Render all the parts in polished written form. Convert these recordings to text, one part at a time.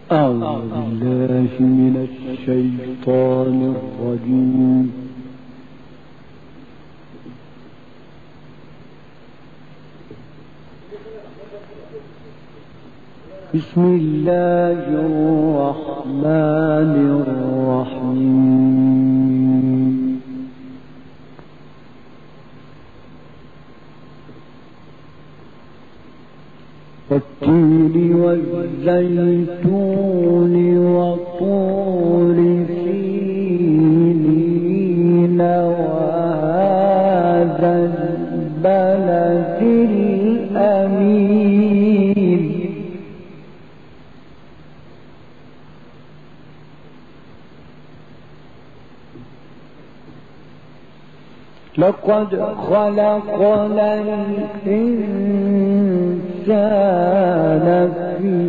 أعوذ بالله من الشيطان الرجيم. بسم الله الرحمن الرحيم. والتين والزيتون وطور سينين وهذا البلد الأمين. لقد خلقنا الإنسان في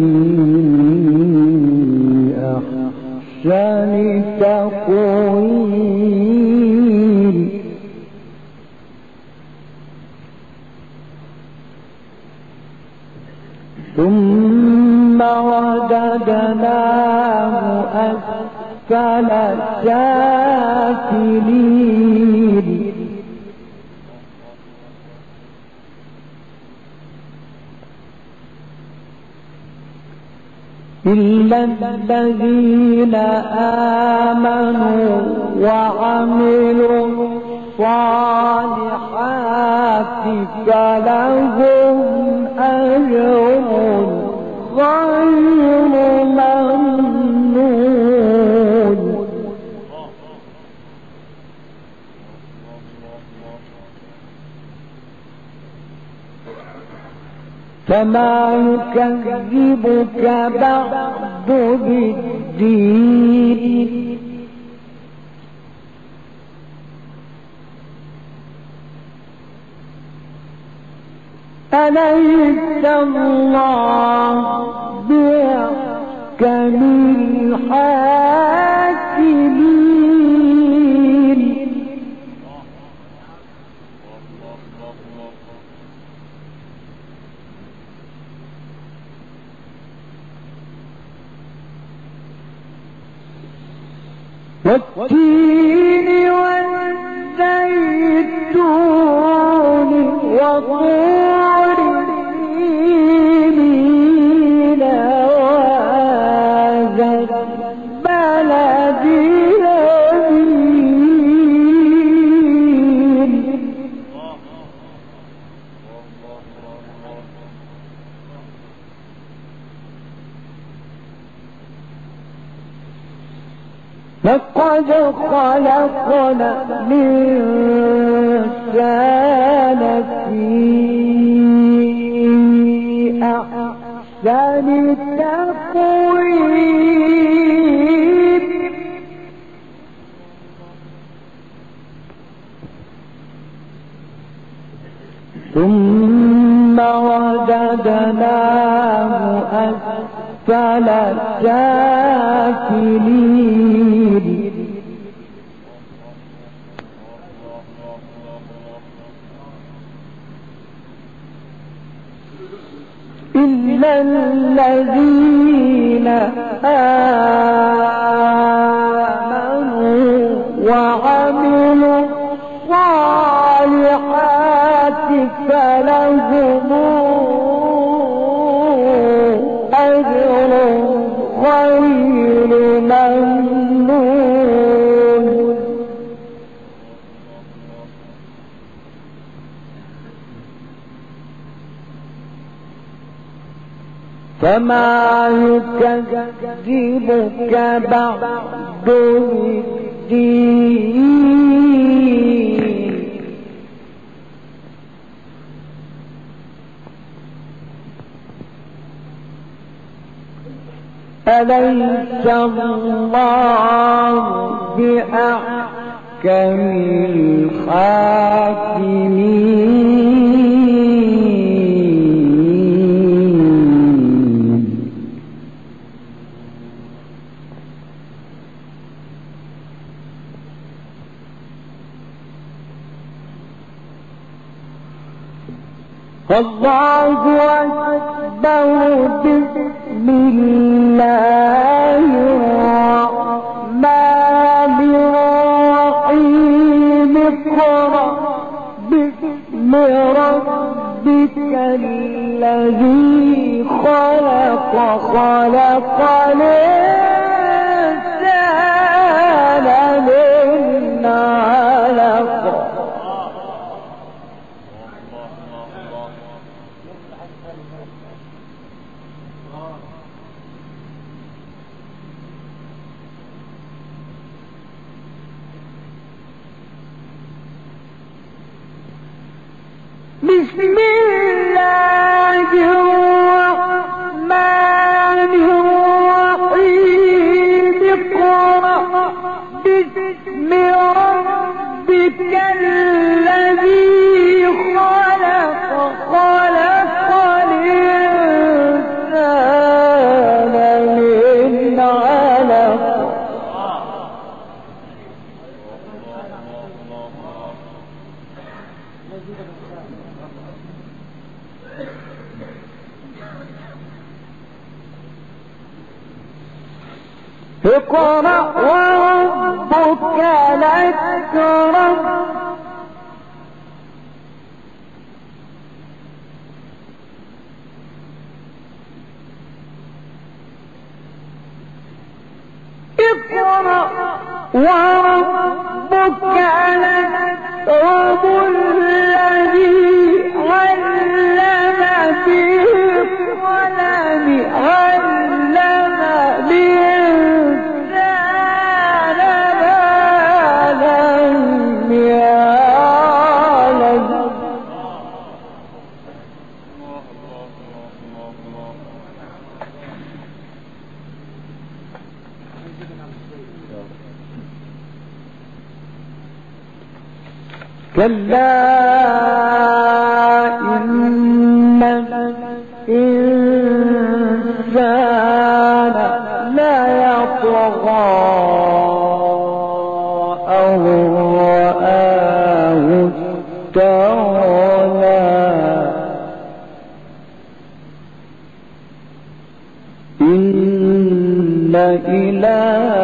أحسن تقويم. ثم رددناه أسفل سافلين. إلا الذين آمنوا وعملوا الصالحات فلهم أجر غير ممنون. فما يكذبك بعد بالدين. أليس الله بأحكم الحاكمين. والتين والزيتون وطور سينين وهذا البلد الأمين. لقد خلقنا الإنسان في أحسن تقويم. ثم رددناه أسفل سافلين. إلا الذين آمنوا وعملوا الصالحات فلهم أجر غير ممنون. فما يكذبك بعد بالدين. أليس الله بأحكم الحاكمين. الله أكبر. بسم الله خلق الإنسان من علق بسم الله الرحمن الرحيم اقرأ باسم ربك الذي خلق خلق الإنسان من علق اقرأ وربك الأكرم اقرأ وربك الأكرم الذي علم بالقلم علم الإنسان ما لم يعلم كلا إن الإنسان ليطغى أن رآه استغنى إن إلى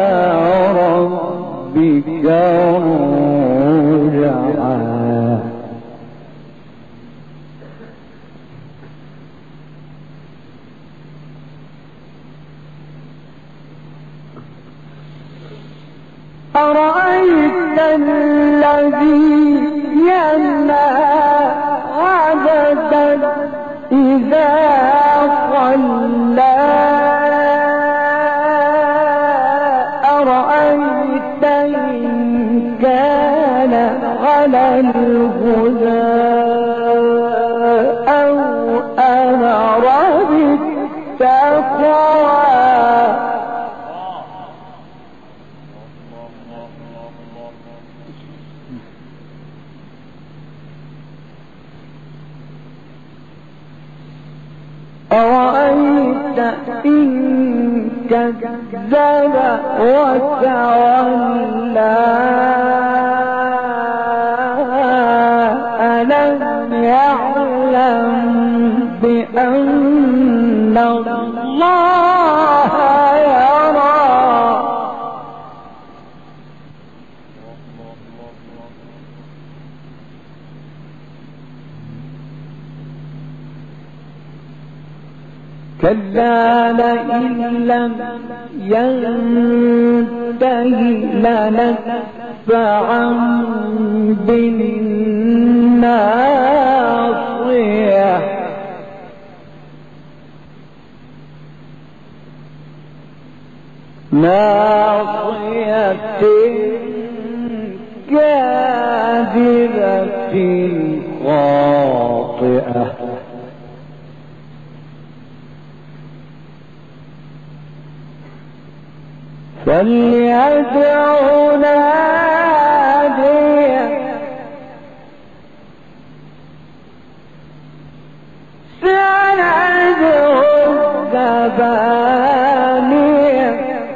ربك رجعا أرأيت الذي ينهى عبدا إذا صلى أرأيت إن كان على الهدى أو أمر بالتقوى أرأيت إن كذب وتولى ألم يعلم بأن الله يرى كلا لئن لم ينته لنتبعا بالناصية ناصية كاذبة خاطئة فليدع ناديا سندع الزبانية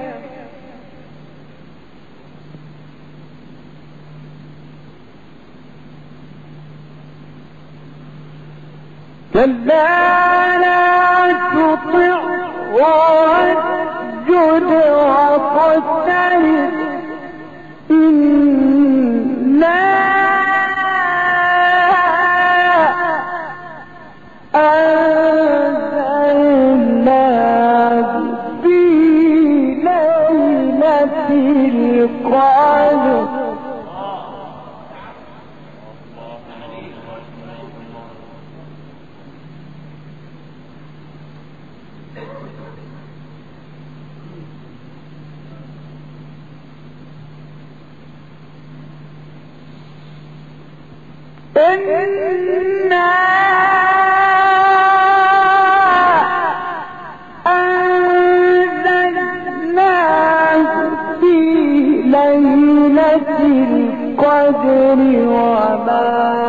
كلا لا تطع واسجد واقترب إنا أنزلنا إنا أنزلناه في ليلة القدر وما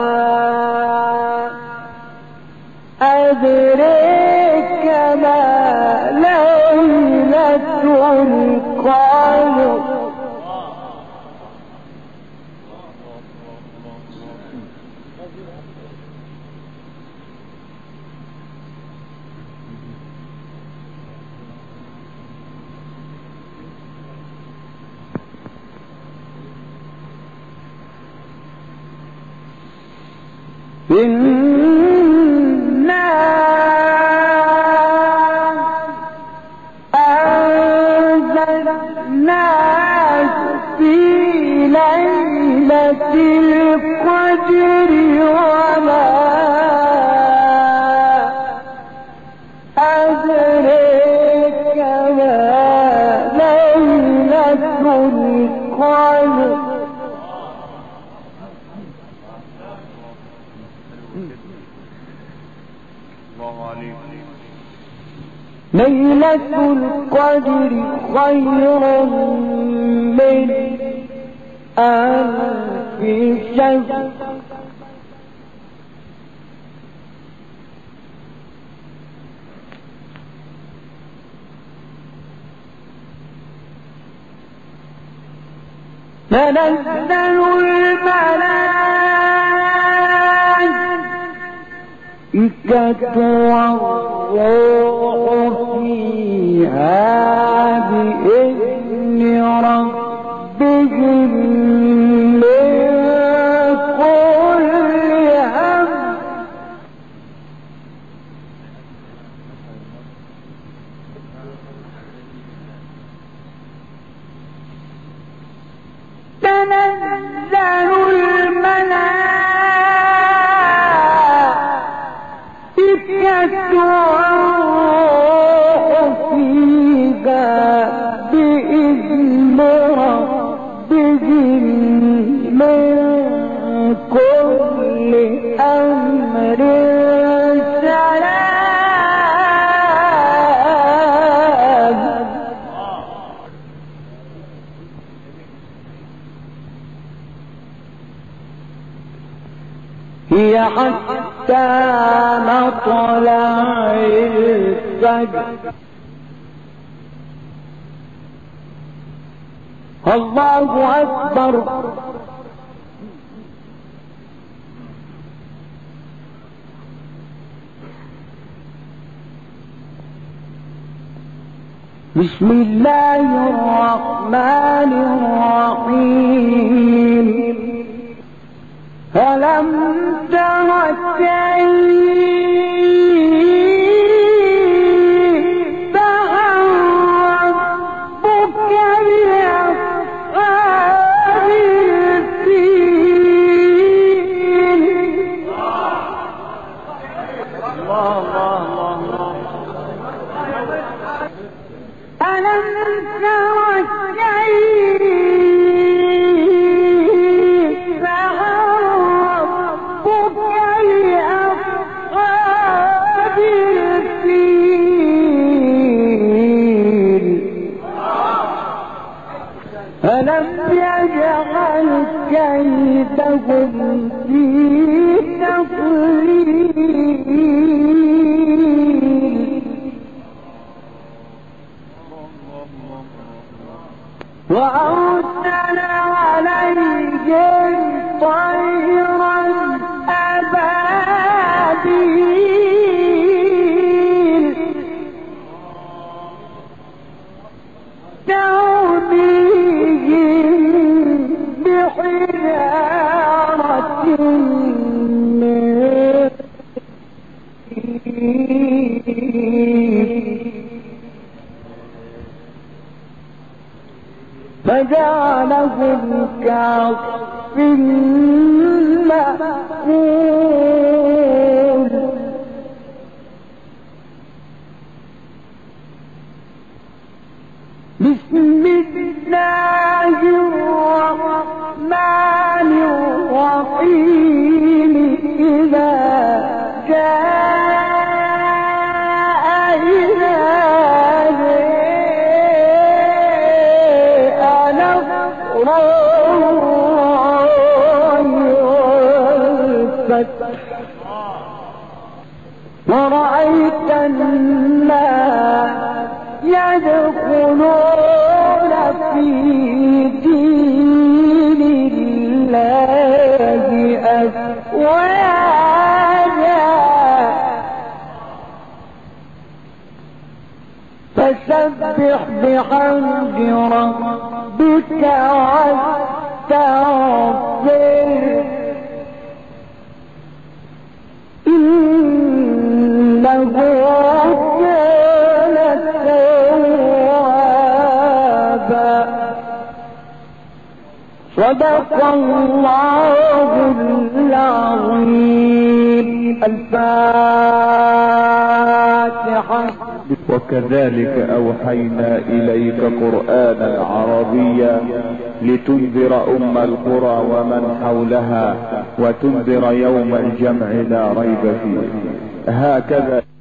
أدريك ما ليلة القدر إنا أنزلناه في ليلة القدر وما أدريك ما ليلة القدر ليلة القدر خير من ألف شهر تنزل الملائكة والروح فيها بإذن ربهم من كل أمر تنزل الملائكة والروح فيها بإذن ربهم من كل أمر سلام هي حتى مطلع الفجر الله أكبر بسم الله الرحمن الرحيم ألم تر كيف فعل ربك بأصحاب الفيل ألم تر كيف فعل ربك بأصحاب الفيل ألم يجعل كيدهم في تضليل وأرسل عليهم طيرا أبابيل ترميهم بحجارة من فجعلهم كعصف مأكول بسم الله الرحمن الرحيم يدخلون في دين الله أفواجا فسبح بحمد ربك واستغفره إنه كان توابا صدق الله العظيم. الفاتحة. وكذلك أوحينا إليك قرآنا عربيا لتنذر القرى ومن حولها وتنذر يوم الجمع لا ريب فيه. هكذا